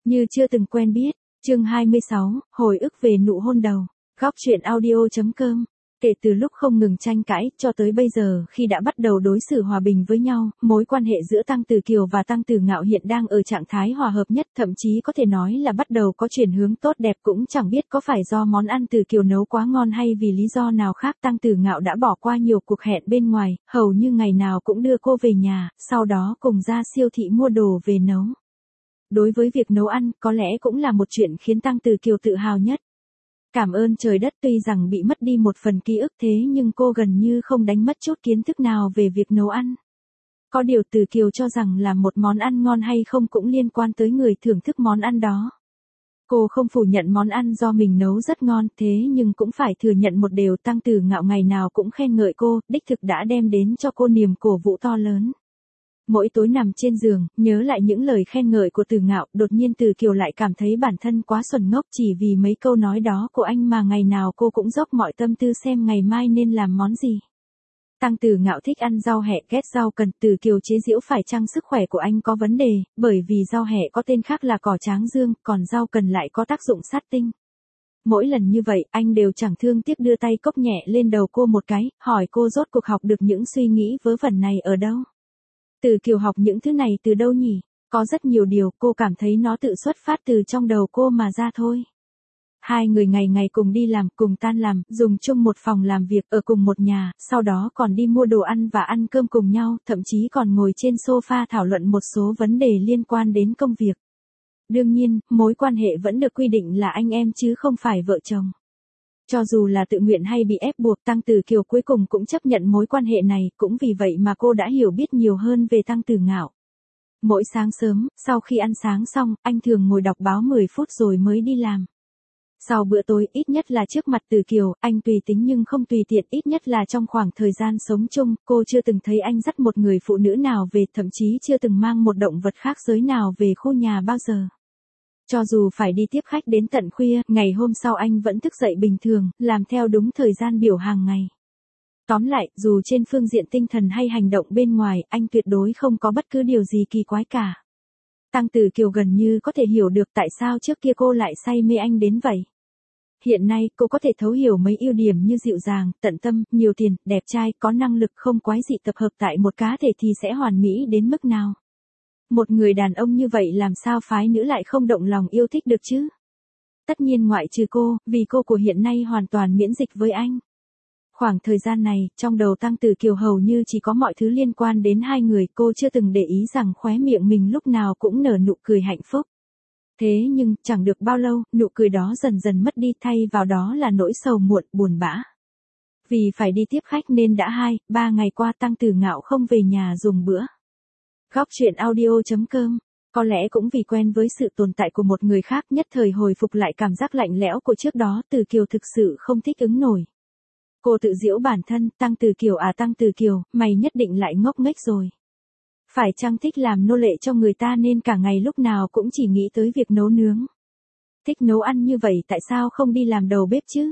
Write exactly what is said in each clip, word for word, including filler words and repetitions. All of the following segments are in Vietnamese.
Như chưa từng quen biết, chương hai mươi sáu, hồi ức về nụ hôn đầu, góc truyện audio.com. Kể từ lúc không ngừng tranh cãi, cho tới bây giờ khi đã bắt đầu đối xử hòa bình với nhau, mối quan hệ giữa Tăng Tử Kiều và Tăng Tử Ngạo hiện đang ở trạng thái hòa hợp nhất, thậm chí có thể nói là bắt đầu có chuyển hướng tốt đẹp, cũng chẳng biết có phải do món ăn Tử Kiều nấu quá ngon hay vì lý do nào khác. Tăng Tử Ngạo đã bỏ qua nhiều cuộc hẹn bên ngoài, hầu như ngày nào cũng đưa cô về nhà, sau đó cùng ra siêu thị mua đồ về nấu. Đối với việc nấu ăn, có lẽ cũng là một chuyện khiến Tăng Tử Kiều tự hào nhất. Cảm ơn trời đất, tuy rằng bị mất đi một phần ký ức thế nhưng cô gần như không đánh mất chút kiến thức nào về việc nấu ăn. Có điều Tử Kiều cho rằng là một món ăn ngon hay không cũng liên quan tới người thưởng thức món ăn đó. Cô không phủ nhận món ăn do mình nấu rất ngon, thế nhưng cũng phải thừa nhận một điều, Tăng Tử Ngạo ngày nào cũng khen ngợi cô, đích thực đã đem đến cho cô niềm cổ vũ to lớn. Mỗi tối nằm trên giường, nhớ lại những lời khen ngợi của Tử Ngạo, đột nhiên Tử Kiều lại cảm thấy bản thân quá xuẩn ngốc, chỉ vì mấy câu nói đó của anh mà ngày nào cô cũng dốc mọi tâm tư xem ngày mai nên làm món gì. Tăng Tử Ngạo thích ăn rau hẹ, ghét rau cần, Tử Kiều chế giễu phải chăng sức khỏe của anh có vấn đề, bởi vì rau hẹ có tên khác là cỏ tráng dương, còn rau cần lại có tác dụng sát tinh. Mỗi lần như vậy, anh đều chẳng thương tiếc đưa tay cốc nhẹ lên đầu cô một cái, hỏi cô rốt cuộc học được những suy nghĩ vớ vẩn này ở đâu. Tử Kiều học những thứ này từ đâu nhỉ? Có rất nhiều điều cô cảm thấy nó tự xuất phát từ trong đầu cô mà ra thôi. Hai người ngày ngày cùng đi làm, cùng tan làm, dùng chung một phòng làm việc, ở cùng một nhà, sau đó còn đi mua đồ ăn và ăn cơm cùng nhau, thậm chí còn ngồi trên sofa thảo luận một số vấn đề liên quan đến công việc. Đương nhiên, mối quan hệ vẫn được quy định là anh em chứ không phải vợ chồng. Cho dù là tự nguyện hay bị ép buộc, Tăng Tử Kiều cuối cùng cũng chấp nhận mối quan hệ này, cũng vì vậy mà cô đã hiểu biết nhiều hơn về Tăng Tử Ngạo. Mỗi sáng sớm, sau khi ăn sáng xong, anh thường ngồi đọc báo mười phút rồi mới đi làm. Sau bữa tối, ít nhất là trước mặt Tử Kiều, anh tùy tính nhưng không tùy tiện, ít nhất là trong khoảng thời gian sống chung, cô chưa từng thấy anh dắt một người phụ nữ nào về, thậm chí chưa từng mang một động vật khác giới nào về khu nhà bao giờ. Cho dù phải đi tiếp khách đến tận khuya, ngày hôm sau anh vẫn thức dậy bình thường, làm theo đúng thời gian biểu hàng ngày. Tóm lại, dù trên phương diện tinh thần hay hành động bên ngoài, anh tuyệt đối không có bất cứ điều gì kỳ quái cả. Tăng Tử Kiều gần như có thể hiểu được tại sao trước kia cô lại say mê anh đến vậy. Hiện nay, cô có thể thấu hiểu mấy ưu điểm như dịu dàng, tận tâm, nhiều tiền, đẹp trai, có năng lực không quái dị tập hợp tại một cá thể thì sẽ hoàn mỹ đến mức nào. Một người đàn ông như vậy làm sao phái nữ lại không động lòng yêu thích được chứ? Tất nhiên ngoại trừ cô, vì cô của hiện nay hoàn toàn miễn dịch với anh. Khoảng thời gian này, trong đầu Tăng Tử Kiều hầu như chỉ có mọi thứ liên quan đến hai người, cô chưa từng để ý rằng khóe miệng mình lúc nào cũng nở nụ cười hạnh phúc. Thế nhưng, chẳng được bao lâu, nụ cười đó dần dần mất đi, thay vào đó là nỗi sầu muộn, buồn bã. Vì phải đi tiếp khách nên đã hai, ba ngày qua Tăng Tử Ngạo không về nhà dùng bữa. Góc truyện audio.com. Có lẽ cũng vì quen với sự tồn tại của một người khác, nhất thời hồi phục lại cảm giác lạnh lẽo của trước đó, Tử Kiều thực sự không thích ứng nổi. Cô tự giễu bản thân, Tăng Tử Kiều à Tăng Tử Kiều, mày nhất định lại ngốc nghếch rồi. Phải chăng thích làm nô lệ cho người ta nên cả ngày lúc nào cũng chỉ nghĩ tới việc nấu nướng. Thích nấu ăn như vậy tại sao không đi làm đầu bếp chứ?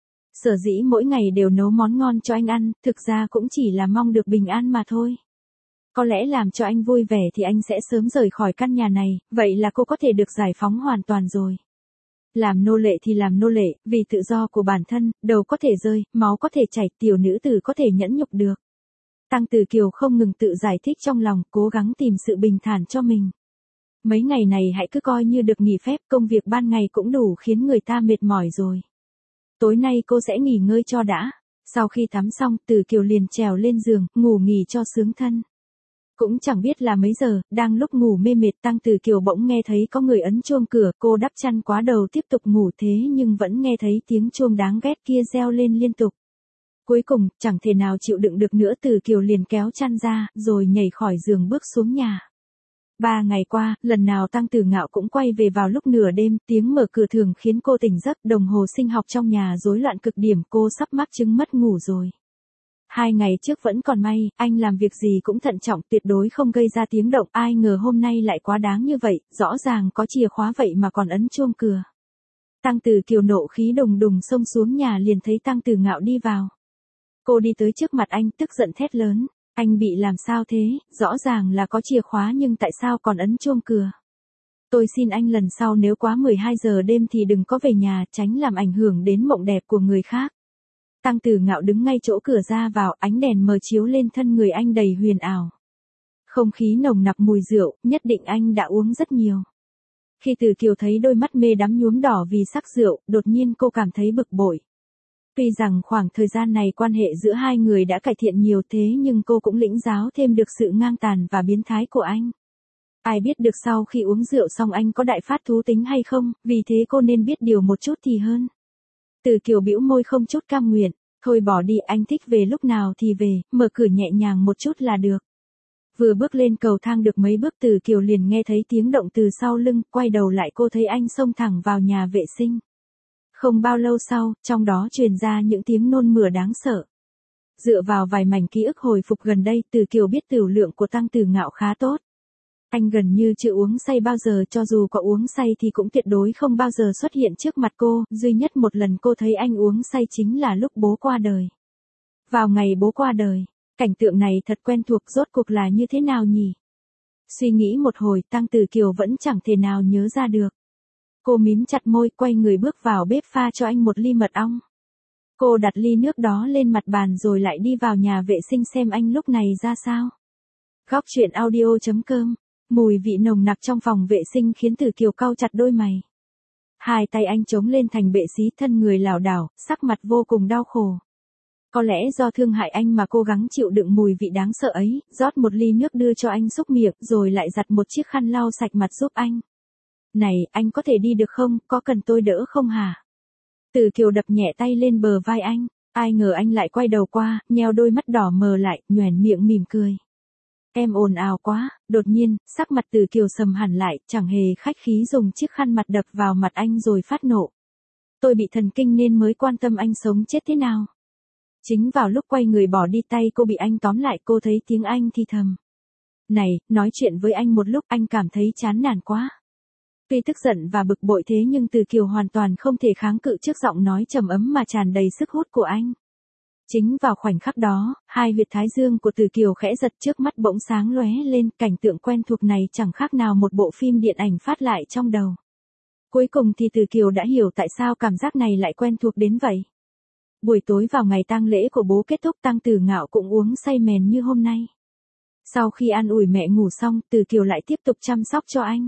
Sở dĩ mỗi ngày đều nấu món ngon cho anh ăn, thực ra cũng chỉ là mong được bình an mà thôi. Có lẽ làm cho anh vui vẻ thì anh sẽ sớm rời khỏi căn nhà này, vậy là cô có thể được giải phóng hoàn toàn rồi. Làm nô lệ thì làm nô lệ, vì tự do của bản thân, đầu có thể rơi, máu có thể chảy, tiểu nữ tử có thể nhẫn nhục được. Tăng Tử Kiều không ngừng tự giải thích trong lòng, cố gắng tìm sự bình thản cho mình. Mấy ngày này hãy cứ coi như được nghỉ phép, công việc ban ngày cũng đủ khiến người ta mệt mỏi rồi. Tối nay cô sẽ nghỉ ngơi cho đã. Sau khi tắm xong, Tử Kiều liền trèo lên giường, ngủ nghỉ cho sướng thân. Cũng chẳng biết là mấy giờ, đang lúc ngủ mê mệt, Tăng Tử Kiều bỗng nghe thấy có người ấn chuông cửa, cô đắp chăn quá đầu tiếp tục ngủ, thế nhưng vẫn nghe thấy tiếng chuông đáng ghét kia reo lên liên tục. Cuối cùng, chẳng thể nào chịu đựng được nữa, Tử Kiều liền kéo chăn ra, rồi nhảy khỏi giường bước xuống nhà. Ba ngày qua, lần nào Tăng Tử Ngạo cũng quay về vào lúc nửa đêm, tiếng mở cửa thường khiến cô tỉnh giấc, đồng hồ sinh học trong nhà rối loạn cực điểm, cô sắp mắc chứng mất ngủ rồi. Hai ngày trước vẫn còn may, anh làm việc gì cũng thận trọng, tuyệt đối không gây ra tiếng động, ai ngờ hôm nay lại quá đáng như vậy, rõ ràng có chìa khóa vậy mà còn ấn chuông cửa. Tăng Tử Kiều nộ khí đùng đùng xông xuống nhà liền thấy Tăng Tử Ngạo đi vào. Cô đi tới trước mặt anh, tức giận thét lớn, anh bị làm sao thế, rõ ràng là có chìa khóa nhưng tại sao còn ấn chuông cửa. Tôi xin anh lần sau nếu quá mười hai giờ đêm thì đừng có về nhà, tránh làm ảnh hưởng đến mộng đẹp của người khác. Tăng Tử Ngạo đứng ngay chỗ cửa ra vào, ánh đèn mờ chiếu lên thân người anh đầy huyền ảo. Không khí nồng nặc mùi rượu, nhất định anh đã uống rất nhiều. Khi Từ Kiều thấy đôi mắt mê đắm nhuốm đỏ vì sắc rượu, đột nhiên cô cảm thấy bực bội. Tuy rằng khoảng thời gian này quan hệ giữa hai người đã cải thiện nhiều thế nhưng cô cũng lĩnh giáo thêm được sự ngang tàn và biến thái của anh. Ai biết được sau khi uống rượu xong anh có đại phát thú tính hay không, vì thế cô nên biết điều một chút thì hơn. Từ Kiều bĩu môi không chút cam nguyện, thôi bỏ đi, anh thích về lúc nào thì về, mở cửa nhẹ nhàng một chút là được. Vừa bước lên cầu thang được mấy bước Từ Kiều liền nghe thấy tiếng động từ sau lưng, quay đầu lại cô thấy anh xông thẳng vào nhà vệ sinh. Không bao lâu sau, trong đó truyền ra những tiếng nôn mửa đáng sợ. Dựa vào vài mảnh ký ức hồi phục gần đây, Từ Kiều biết tửu lượng của Tăng Tử Ngạo khá tốt. Anh gần như chưa uống say bao giờ, cho dù có uống say thì cũng tuyệt đối không bao giờ xuất hiện trước mặt cô, duy nhất một lần cô thấy anh uống say chính là lúc bố qua đời. Vào ngày bố qua đời, cảnh tượng này thật quen thuộc, rốt cuộc là như thế nào nhỉ? Suy nghĩ một hồi, Tăng Tử Kiều vẫn chẳng thể nào nhớ ra được. Cô mím chặt môi, quay người bước vào bếp pha cho anh một ly mật ong. Cô đặt ly nước đó lên mặt bàn rồi lại đi vào nhà vệ sinh xem anh lúc này ra sao. Góc truyện audio chấm com. Mùi vị nồng nặc trong phòng vệ sinh khiến Từ Kiều cau chặt đôi mày. Hai tay anh chống lên thành bệ xí, thân người lảo đảo, sắc mặt vô cùng đau khổ. Có lẽ do thương hại anh mà cố gắng chịu đựng mùi vị đáng sợ ấy, rót một ly nước đưa cho anh xúc miệng rồi lại giặt một chiếc khăn lau sạch mặt giúp anh. Này, anh có thể đi được không, có cần tôi đỡ không hả? Từ Kiều đập nhẹ tay lên bờ vai anh, ai ngờ anh lại quay đầu qua, nheo đôi mắt đỏ mờ lại, nhoẻn miệng mỉm cười. Em ồn ào quá, đột nhiên, sắc mặt Từ Kiều sầm hẳn lại, chẳng hề khách khí dùng chiếc khăn mặt đập vào mặt anh rồi phát nộ. Tôi bị thần kinh nên mới quan tâm anh sống chết thế nào. Chính vào lúc quay người bỏ đi tay cô bị anh tóm lại, cô thấy tiếng anh thì thầm. Này, nói chuyện với anh một lúc anh cảm thấy chán nản quá. Tuy tức giận và bực bội thế nhưng Từ Kiều hoàn toàn không thể kháng cự trước giọng nói trầm ấm mà tràn đầy sức hút của anh. Chính vào khoảnh khắc đó, hai huyệt thái dương của Từ Kiều khẽ giật, trước mắt bỗng sáng lóe lên, cảnh tượng quen thuộc này chẳng khác nào một bộ phim điện ảnh phát lại trong đầu. Cuối cùng thì Từ Kiều đã hiểu tại sao cảm giác này lại quen thuộc đến vậy. Buổi tối vào ngày tang lễ của bố kết thúc, Tăng Tử Ngạo cũng uống say mèn như hôm nay. Sau khi an ủi mẹ ngủ xong, Từ Kiều lại tiếp tục chăm sóc cho anh.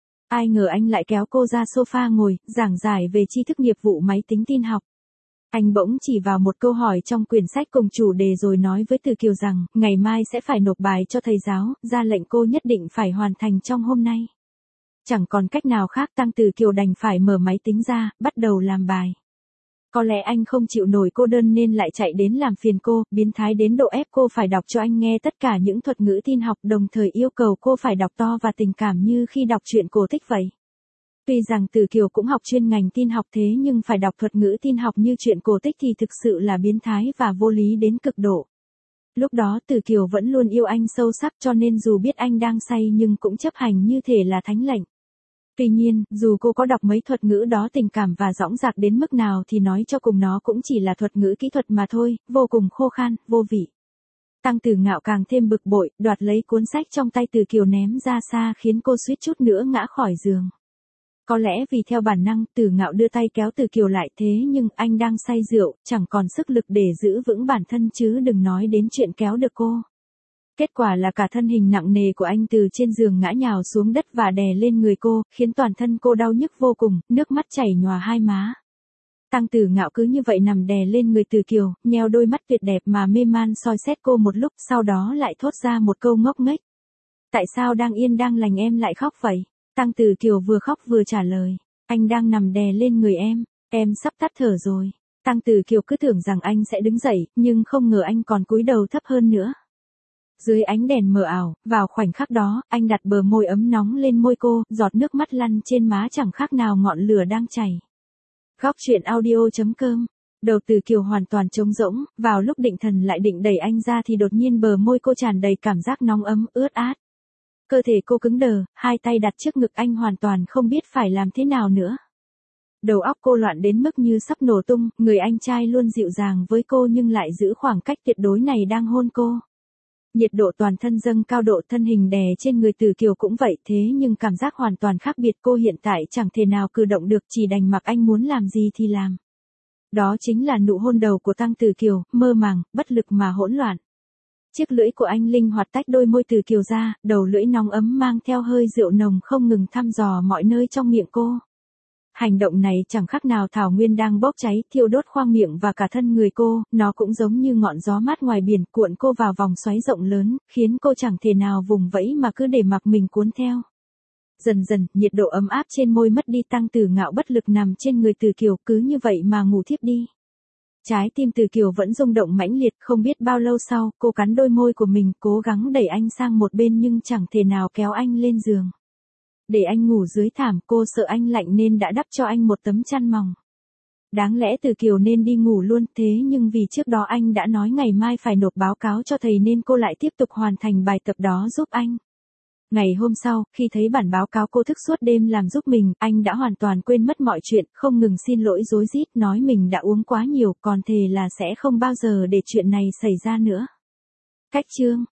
Ai ngờ anh lại kéo cô ra sofa ngồi, giảng giải về tri thức nghiệp vụ máy tính tin học. Anh bỗng chỉ vào một câu hỏi trong quyển sách cùng chủ đề rồi nói với Từ Kiều rằng, ngày mai sẽ phải nộp bài cho thầy giáo, ra lệnh cô nhất định phải hoàn thành trong hôm nay. Chẳng còn cách nào khác, Tăng Tử Kiều đành phải mở máy tính ra, bắt đầu làm bài. Có lẽ anh không chịu nổi cô đơn nên lại chạy đến làm phiền cô, biến thái đến độ ép cô phải đọc cho anh nghe tất cả những thuật ngữ tin học, đồng thời yêu cầu cô phải đọc to và tình cảm như khi đọc truyện cổ tích vậy. Tuy rằng Từ Kiều cũng học chuyên ngành tin học thế nhưng phải đọc thuật ngữ tin học như truyện cổ tích thì thực sự là biến thái và vô lý đến cực độ. Lúc đó Từ Kiều vẫn luôn yêu anh sâu sắc cho nên dù biết anh đang say nhưng cũng chấp hành như thể là thánh lệnh. Tuy nhiên, dù cô có đọc mấy thuật ngữ đó tình cảm và dõng dạc đến mức nào thì nói cho cùng nó cũng chỉ là thuật ngữ kỹ thuật mà thôi, vô cùng khô khan, vô vị. Tăng Tử Ngạo càng thêm bực bội, đoạt lấy cuốn sách trong tay Từ Kiều ném ra xa khiến cô suýt chút nữa ngã khỏi giường. Có lẽ vì theo bản năng, Tử Ngạo đưa tay kéo Từ Kiều lại thế nhưng anh đang say rượu, chẳng còn sức lực để giữ vững bản thân chứ đừng nói đến chuyện kéo được cô. Kết quả là cả thân hình nặng nề của anh từ trên giường ngã nhào xuống đất và đè lên người cô, khiến toàn thân cô đau nhức vô cùng, nước mắt chảy nhòa hai má. Tăng Tử Ngạo cứ như vậy nằm đè lên người Từ Kiều, nheo đôi mắt tuyệt đẹp mà mê man soi xét cô một lúc, sau đó lại thốt ra một câu ngốc nghếch. Tại sao đang yên đang lành em lại khóc vậy? Tăng Tử Kiều vừa khóc vừa trả lời, anh đang nằm đè lên người em, em sắp tắt thở rồi. Tăng Tử Kiều cứ tưởng rằng anh sẽ đứng dậy, nhưng không ngờ anh còn cúi đầu thấp hơn nữa. Dưới ánh đèn mờ ảo, vào khoảnh khắc đó, anh đặt bờ môi ấm nóng lên môi cô, giọt nước mắt lăn trên má chẳng khác nào ngọn lửa đang chảy. Góc truyện audio chấm com. Đầu Từ Kiều hoàn toàn trống rỗng, vào lúc định thần lại định đẩy anh ra thì đột nhiên bờ môi cô tràn đầy cảm giác nóng ấm, ướt át. Cơ thể cô cứng đờ, hai tay đặt trước ngực anh hoàn toàn không biết phải làm thế nào nữa. Đầu óc cô loạn đến mức như sắp nổ tung, người anh trai luôn dịu dàng với cô nhưng lại giữ khoảng cách tuyệt đối này đang hôn cô. Nhiệt độ toàn thân dâng cao, độ thân hình đè trên người Từ Kiều cũng vậy, thế nhưng cảm giác hoàn toàn khác biệt. Cô hiện tại chẳng thể nào cử động được, chỉ đành mặc anh muốn làm gì thì làm. Đó chính là nụ hôn đầu của Tăng Từ Kiều, mơ màng, bất lực mà hỗn loạn. Chiếc lưỡi của anh linh hoạt tách đôi môi Từ Kiều ra, đầu lưỡi nóng ấm mang theo hơi rượu nồng không ngừng thăm dò mọi nơi trong miệng cô. Hành động này chẳng khác nào thảo nguyên đang bốc cháy, thiêu đốt khoang miệng và cả thân người cô, nó cũng giống như ngọn gió mát ngoài biển cuộn cô vào vòng xoáy rộng lớn, khiến cô chẳng thể nào vùng vẫy mà cứ để mặc mình cuốn theo. Dần dần, nhiệt độ ấm áp trên môi mất đi, Tăng Tử Ngạo bất lực nằm trên người Từ Kiều, cứ như vậy mà ngủ thiếp đi. Trái tim Từ Kiều vẫn rung động mãnh liệt, không biết bao lâu sau, cô cắn đôi môi của mình, cố gắng đẩy anh sang một bên nhưng chẳng thể nào kéo anh lên giường. Để anh ngủ dưới thảm, cô sợ anh lạnh nên đã đắp cho anh một tấm chăn mỏng. Đáng lẽ Từ Kiều nên đi ngủ luôn, thế nhưng vì trước đó anh đã nói ngày mai phải nộp báo cáo cho thầy nên cô lại tiếp tục hoàn thành bài tập đó giúp anh. Ngày hôm sau, khi thấy bản báo cáo cô thức suốt đêm làm giúp mình, anh đã hoàn toàn quên mất mọi chuyện, không ngừng xin lỗi rối rít, nói mình đã uống quá nhiều, còn thề là sẽ không bao giờ để chuyện này xảy ra nữa. Cách chương